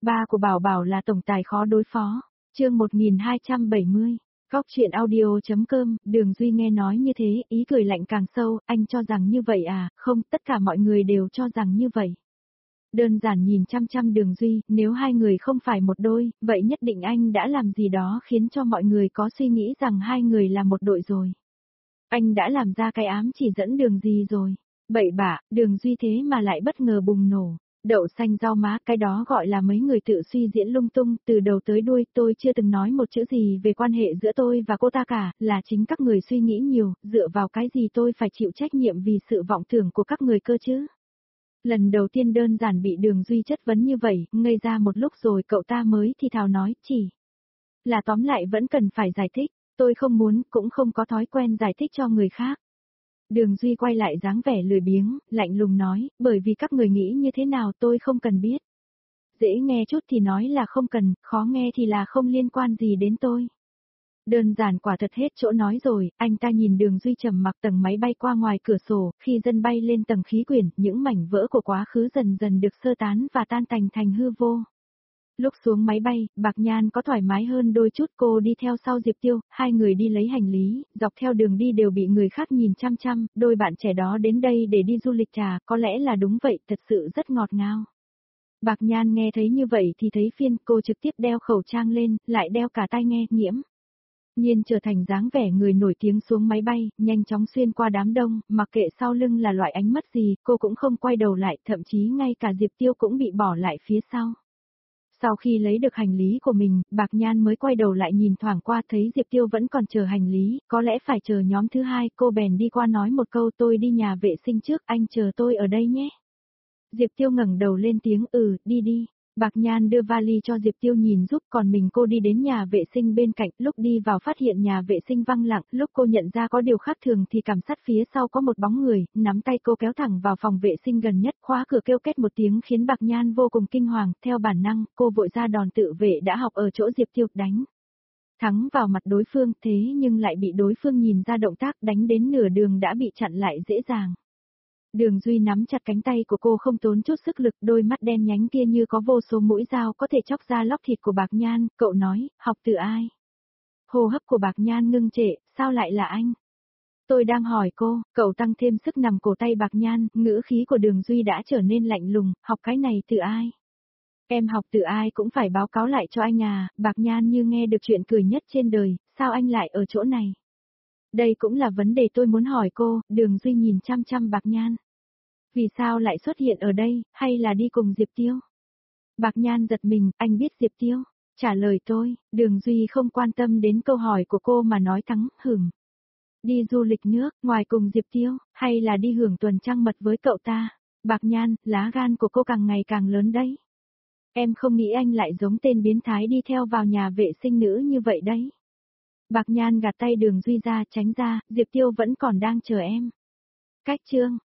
Ba của Bảo Bảo là tổng tài khó đối phó. Chương 1270. Góc truyện audio.com. Đường Duy nghe nói như thế, ý cười lạnh càng sâu, anh cho rằng như vậy à? Không, tất cả mọi người đều cho rằng như vậy. Đơn giản nhìn chăm chăm Đường Duy, nếu hai người không phải một đôi, vậy nhất định anh đã làm gì đó khiến cho mọi người có suy nghĩ rằng hai người là một đội rồi. Anh đã làm ra cái ám chỉ dẫn đường gì rồi? Bậy bạ, Đường Duy thế mà lại bất ngờ bùng nổ. Đậu xanh rau má, cái đó gọi là mấy người tự suy diễn lung tung, từ đầu tới đuôi tôi chưa từng nói một chữ gì về quan hệ giữa tôi và cô ta cả, là chính các người suy nghĩ nhiều, dựa vào cái gì tôi phải chịu trách nhiệm vì sự vọng tưởng của các người cơ chứ. Lần đầu tiên đơn giản bị Đường Duy chất vấn như vậy, ngây ra một lúc rồi cậu ta mới thì thào nói, chỉ là tóm lại vẫn cần phải giải thích, tôi không muốn, cũng không có thói quen giải thích cho người khác. Đường Duy quay lại dáng vẻ lười biếng, lạnh lùng nói, bởi vì các người nghĩ như thế nào tôi không cần biết. Dễ nghe chút thì nói là không cần, khó nghe thì là không liên quan gì đến tôi. Đơn giản quả thật hết chỗ nói rồi, anh ta nhìn Đường Duy trầm mặc tầng máy bay qua ngoài cửa sổ, khi dân bay lên tầng khí quyển, những mảnh vỡ của quá khứ dần dần được sơ tán và tan tành thành hư vô. Lúc xuống máy bay, Bạc Nhan có thoải mái hơn đôi chút, cô đi theo sau Diệp Tiêu, hai người đi lấy hành lý, dọc theo đường đi đều bị người khác nhìn chăm chăm, đôi bạn trẻ đó đến đây để đi du lịch à, có lẽ là đúng vậy, thật sự rất ngọt ngào. Bạc Nhan nghe thấy như vậy thì thấy phiền, cô trực tiếp đeo khẩu trang lên, lại đeo cả tai nghe, nghiễm nhiên trở thành dáng vẻ người nổi tiếng xuống máy bay, nhanh chóng xuyên qua đám đông, mặc kệ sau lưng là loại ánh mắt gì, cô cũng không quay đầu lại, thậm chí ngay cả Diệp Tiêu cũng bị bỏ lại phía sau. Sau khi lấy được hành lý của mình, Bạc Nhan mới quay đầu lại nhìn thoảng qua thấy Diệp Tiêu vẫn còn chờ hành lý, có lẽ phải chờ nhóm thứ hai, cô bèn đi qua nói một câu tôi đi nhà vệ sinh trước, anh chờ tôi ở đây nhé. Diệp Tiêu ngẩng đầu lên tiếng đi đi. Bạc Nhan đưa vali cho Diệp Tiêu nhìn giúp, còn mình cô đi đến nhà vệ sinh bên cạnh, lúc đi vào phát hiện nhà vệ sinh vắng lặng, lúc cô nhận ra có điều khác thường thì cảm sát phía sau có một bóng người, nắm tay cô kéo thẳng vào phòng vệ sinh gần nhất, khóa cửa kêu két một tiếng khiến Bạc Nhan vô cùng kinh hoàng, theo bản năng, cô vội ra đòn tự vệ đã học ở chỗ Diệp Tiêu đánh thắng vào mặt đối phương, thế nhưng lại bị đối phương nhìn ra động tác đánh đến nửa đường đã bị chặn lại dễ dàng. Đường Duy nắm chặt cánh tay của cô không tốn chút sức lực, đôi mắt đen nhánh kia như có vô số mũi dao có thể chóc ra lóc thịt của Bạc Nhan, cậu nói, học từ ai? Hô hấp của Bạc Nhan ngưng trệ, sao lại là anh? Tôi đang hỏi cô, cậu tăng thêm sức nằm cổ tay Bạc Nhan, ngữ khí của Đường Duy đã trở nên lạnh lùng, học cái này từ ai? Em học từ ai cũng phải báo cáo lại cho anh à, Bạc Nhan như nghe được chuyện cười nhất trên đời, sao anh lại ở chỗ này? Đây cũng là vấn đề tôi muốn hỏi cô, Đường Duy nhìn chăm chăm Bạc Nhan. Vì sao lại xuất hiện ở đây, hay là đi cùng Diệp Tiêu? Bạc Nhan giật mình, anh biết Diệp Tiêu. Trả lời tôi, Đường Duy không quan tâm đến câu hỏi của cô mà nói thẳng, đi du lịch nước, ngoài cùng Diệp Tiêu, hay là đi hưởng tuần trăng mật với cậu ta? Bạc Nhan, lá gan của cô càng ngày càng lớn đấy. Em không nghĩ anh lại giống tên biến thái đi theo vào nhà vệ sinh nữ như vậy đấy. Bạc Nhan gạt tay Đường Duy ra, tránh ra, Diệp Tiêu vẫn còn đang chờ em. Cách chương